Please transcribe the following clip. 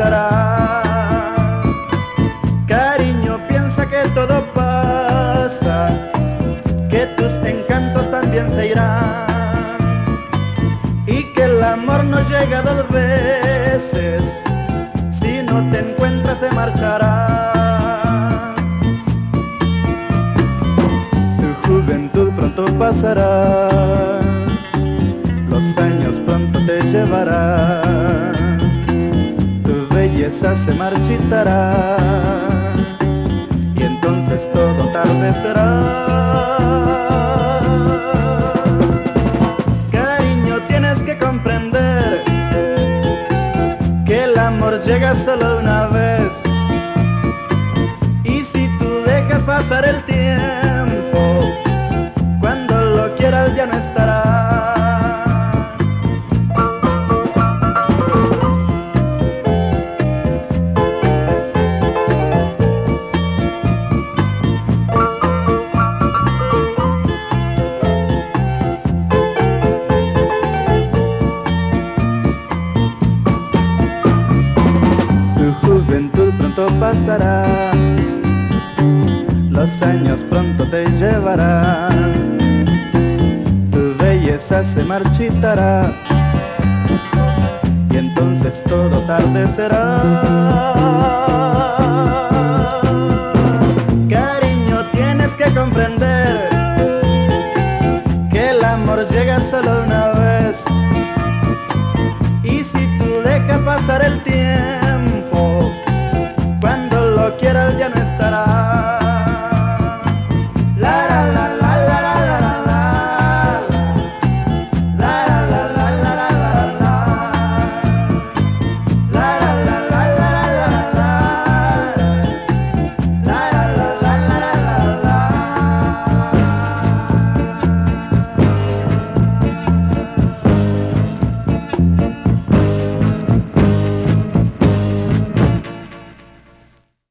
marchará. Cariño, piensa que todo pasa, que tus encantos también se irán, y que el amor no llega dos veces, si no te encuentras se marchará. Tu juventud pronto pasará, los años pronto te llevarán, tu belleza se marchitará, y entonces todo tarde será. Cariño, tienes que comprender que el amor llega solo una vez, y si tú dejas pasar el tiempo, cuando lo quieras ya no estará. Tu juventud pronto pasará, los años pronto te llevarán, tu belleza se marchitará, y entonces todo tarde será. Cariño, tienes que comprender que el amor llega solo una vez, y si tú dejas pasar el tiempo,